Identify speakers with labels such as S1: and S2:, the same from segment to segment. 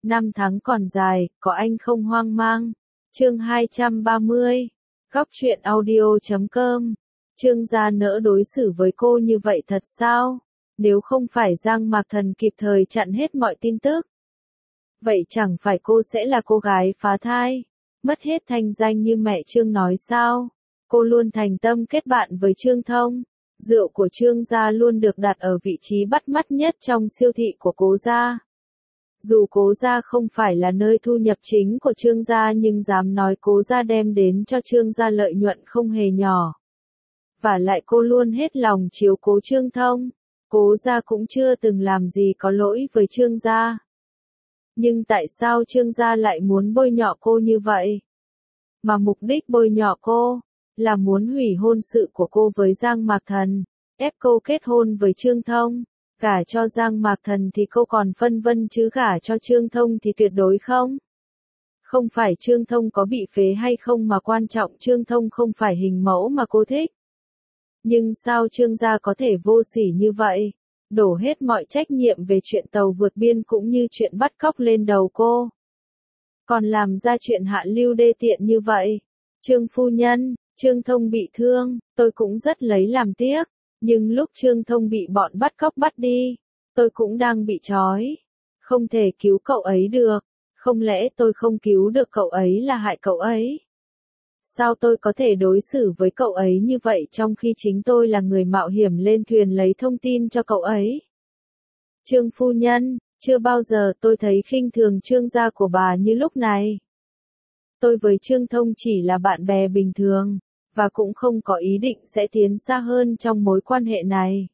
S1: Năm tháng còn dài, có anh không hoang mang. Chương 230. Góc truyện audio.com. Trương gia nỡ đối xử với cô như vậy thật sao? Nếu không phải Giang Mạc Thần kịp thời chặn hết mọi tin tức, vậy chẳng phải cô sẽ là cô gái phá thai, mất hết thanh danh như mẹ Trương nói sao? Cô luôn thành tâm kết bạn với Trương Thông. Rượu của Trương gia luôn được đặt ở vị trí bắt mắt nhất trong siêu thị của cố gia. Dù cố gia không phải là nơi thu nhập chính của Trương gia nhưng dám nói cố gia đem đến cho Trương gia lợi nhuận không hề nhỏ. Và lại cô luôn hết lòng chiếu cố Trương Thông. Cố gia cũng chưa từng làm gì có lỗi với Trương gia. Nhưng tại sao Trương gia lại muốn bôi nhọ cô như vậy? Mà mục đích bôi nhọ cô là muốn hủy hôn sự của cô với Giang Mạc Thần, ép cô kết hôn với Trương Thông. Gả cho Giang Mạc Thần thì cô còn phân vân chứ gả cho Trương Thông thì tuyệt đối không. Không phải Trương Thông có bị phế hay không mà quan trọng Trương Thông không phải hình mẫu mà cô thích. Nhưng sao Trương gia có thể vô sỉ như vậy? Đổ hết mọi trách nhiệm về chuyện tàu vượt biên cũng như chuyện bắt cóc lên đầu cô. Còn làm ra chuyện hạ lưu đê tiện như vậy. Trương phu nhân, Trương Thông bị thương, tôi cũng rất lấy làm tiếc. Nhưng lúc Trương Thông bị bọn bắt cóc bắt đi, tôi cũng đang bị trói. Không thể cứu cậu ấy được. Không lẽ tôi không cứu được cậu ấy là hại cậu ấy? Sao tôi có thể đối xử với cậu ấy như vậy trong khi chính tôi là người mạo hiểm lên thuyền lấy thông tin cho cậu ấy? Trương phu nhân, chưa bao giờ tôi thấy khinh thường Trương gia của bà như lúc này. Tôi với Trương Thông chỉ là bạn bè bình thường, và cũng không có ý định sẽ tiến xa hơn trong mối quan hệ này.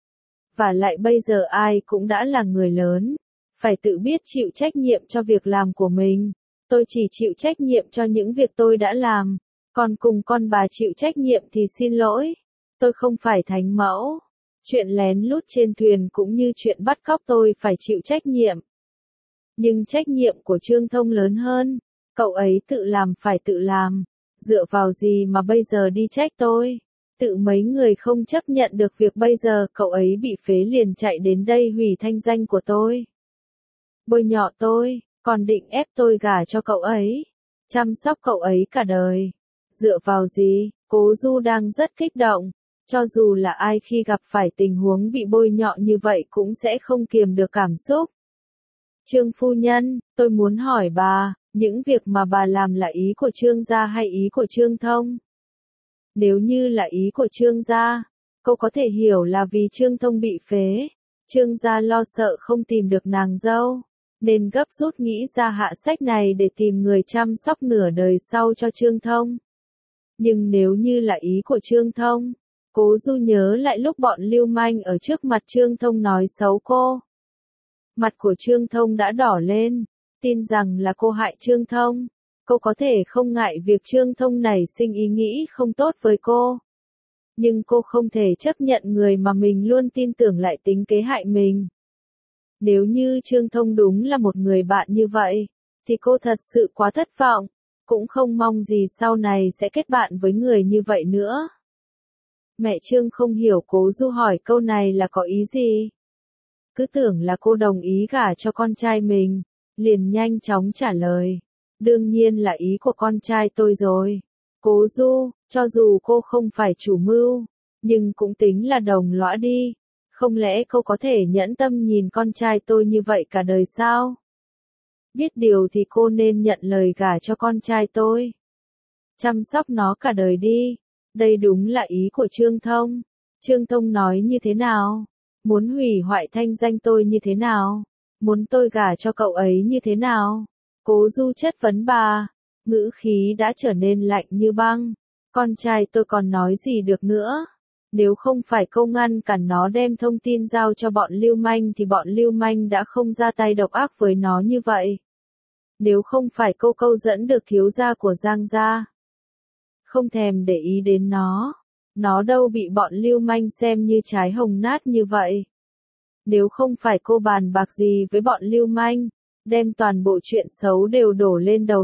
S1: Và lại bây giờ ai cũng đã là người lớn, phải tự biết chịu trách nhiệm cho việc làm của mình. Tôi chỉ chịu trách nhiệm cho những việc tôi đã làm, còn cùng con bà chịu trách nhiệm thì xin lỗi. Tôi không phải thánh mẫu. Chuyện lén lút trên thuyền cũng như chuyện bắt cóc tôi phải chịu trách nhiệm. Nhưng trách nhiệm của Trương Thông lớn hơn. Cậu ấy tự làm phải tự làm. Dựa vào gì mà bây giờ đi trách tôi? Tự mấy người không chấp nhận được việc bây giờ cậu ấy bị phế liền chạy đến đây hủy thanh danh của tôi. Bôi nhọ tôi, còn định ép tôi gả cho cậu ấy. Chăm sóc cậu ấy cả đời. Dựa vào gì? Cố Du đang rất kích động. Cho dù là ai khi gặp phải tình huống bị bôi nhọ như vậy cũng sẽ không kiềm được cảm xúc. Trương phu nhân, tôi muốn hỏi bà, những việc mà bà làm là ý của Trương gia hay ý của Trương Thông? Nếu như là ý của Trương gia, cô có thể hiểu là vì Trương Thông bị phế, Trương gia lo sợ không tìm được nàng dâu, nên gấp rút nghĩ ra hạ sách này để tìm người chăm sóc nửa đời sau cho Trương Thông. Nhưng nếu như là ý của Trương Thông, Cố Du nhớ lại lúc bọn lưu manh ở trước mặt Trương Thông nói xấu cô. Mặt của Trương Thông đã đỏ lên, tin rằng là cô hại Trương Thông. Cô có thể không ngại việc Trương Thông nảy sinh ý nghĩ không tốt với cô. Nhưng cô không thể chấp nhận người mà mình luôn tin tưởng lại tính kế hại mình. Nếu như Trương Thông đúng là một người bạn như vậy, thì cô thật sự quá thất vọng, cũng không mong gì sau này sẽ kết bạn với người như vậy nữa. Mẹ Trương không hiểu Cố Du hỏi câu này là có ý gì. Cứ tưởng là cô đồng ý gả cho con trai mình, liền nhanh chóng trả lời. Đương nhiên là ý của con trai tôi rồi. Cố Du, cho dù cô không phải chủ mưu, nhưng cũng tính là đồng lõa đi. Không lẽ cô có thể nhẫn tâm nhìn con trai tôi như vậy cả đời sao? Biết điều thì cô nên nhận lời gả cho con trai tôi. Chăm sóc nó cả đời đi. Đây đúng là ý của Trương Thông. Trương Thông nói như thế nào? Muốn hủy hoại thanh danh tôi như thế nào? Muốn tôi gả cho cậu ấy như thế nào? Cố Du chất vấn bà, ngữ khí đã trở nên lạnh như băng. Con trai tôi còn nói gì được nữa? Nếu không phải cô ngăn cản nó đem thông tin giao cho bọn lưu manh thì bọn lưu manh đã không ra tay độc ác với nó như vậy. Nếu không phải cô câu dẫn được thiếu gia của Giang gia, không thèm để ý đến nó đâu bị bọn lưu manh xem như trái hồng nát như vậy. Nếu không phải cô bàn bạc gì với bọn lưu manh, đem toàn bộ chuyện xấu đều đổ lên đầu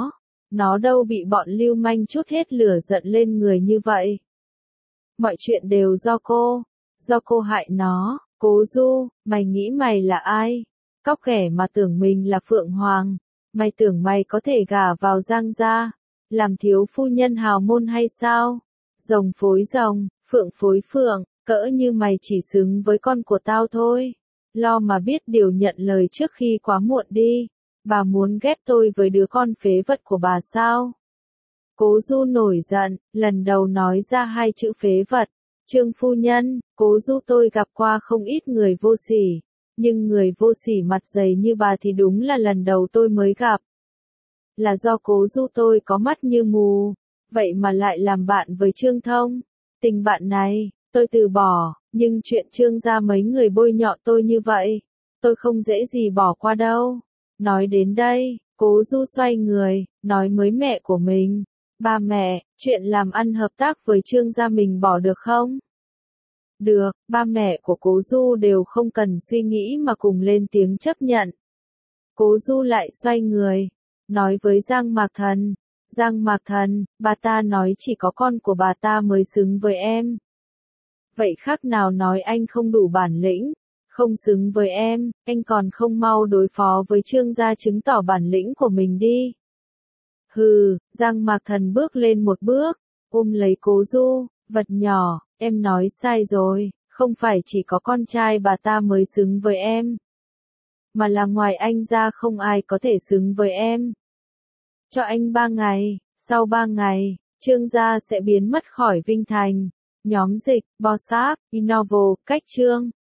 S1: nó đâu bị bọn lưu manh trút hết lửa giận lên người như vậy. Mọi chuyện đều do cô hại nó. Cố Du, mày nghĩ mày là ai? Cóc ghẻ mà tưởng mình là Phượng Hoàng, mày tưởng mày có thể gả vào Giang gia, làm thiếu phu nhân hào môn hay sao? Rồng phối rồng, phượng phối phượng, cỡ như mày chỉ xứng với con của tao thôi. Lo mà biết điều nhận lời trước khi quá muộn đi. Bà muốn ghép tôi với đứa con phế vật của bà sao? Cố Du nổi giận, lần đầu nói ra hai chữ phế vật. Trương phu nhân, Cố Du tôi gặp qua không ít người vô sỉ, nhưng người vô sỉ mặt dày như bà thì đúng là lần đầu tôi mới gặp. Là do Cố Du tôi có mắt như mù, vậy mà lại làm bạn với Trương Thông. Tình bạn này, tôi từ bỏ, nhưng chuyện Trương gia mấy người bôi nhọ tôi như vậy, tôi không dễ gì bỏ qua đâu. Nói đến đây, Cố Du xoay người, nói với mẹ của mình. Ba mẹ, chuyện làm ăn hợp tác với Trương gia mình bỏ được không? Được, ba mẹ của Cố Du đều không cần suy nghĩ mà cùng lên tiếng chấp nhận. Cố Du lại xoay người, nói với Giang Mạc Thần. Giang Mạc Thần, bà ta nói chỉ có con của bà ta mới xứng với em. Vậy khác nào nói anh không đủ bản lĩnh, không xứng với em, anh còn không mau đối phó với Trương gia chứng tỏ bản lĩnh của mình đi. Hừ, Giang Mạc Thần bước lên một bước, ôm lấy Cố Du, vật nhỏ, em nói sai rồi, không phải chỉ có con trai bà ta mới xứng với em, mà là ngoài anh ra không ai có thể xứng với em. Cho anh 3 ngày, sau 3 ngày, Trương gia sẽ biến mất khỏi Vinh Thành. Nhóm dịch, Bossap, Innovo, Cách Trương.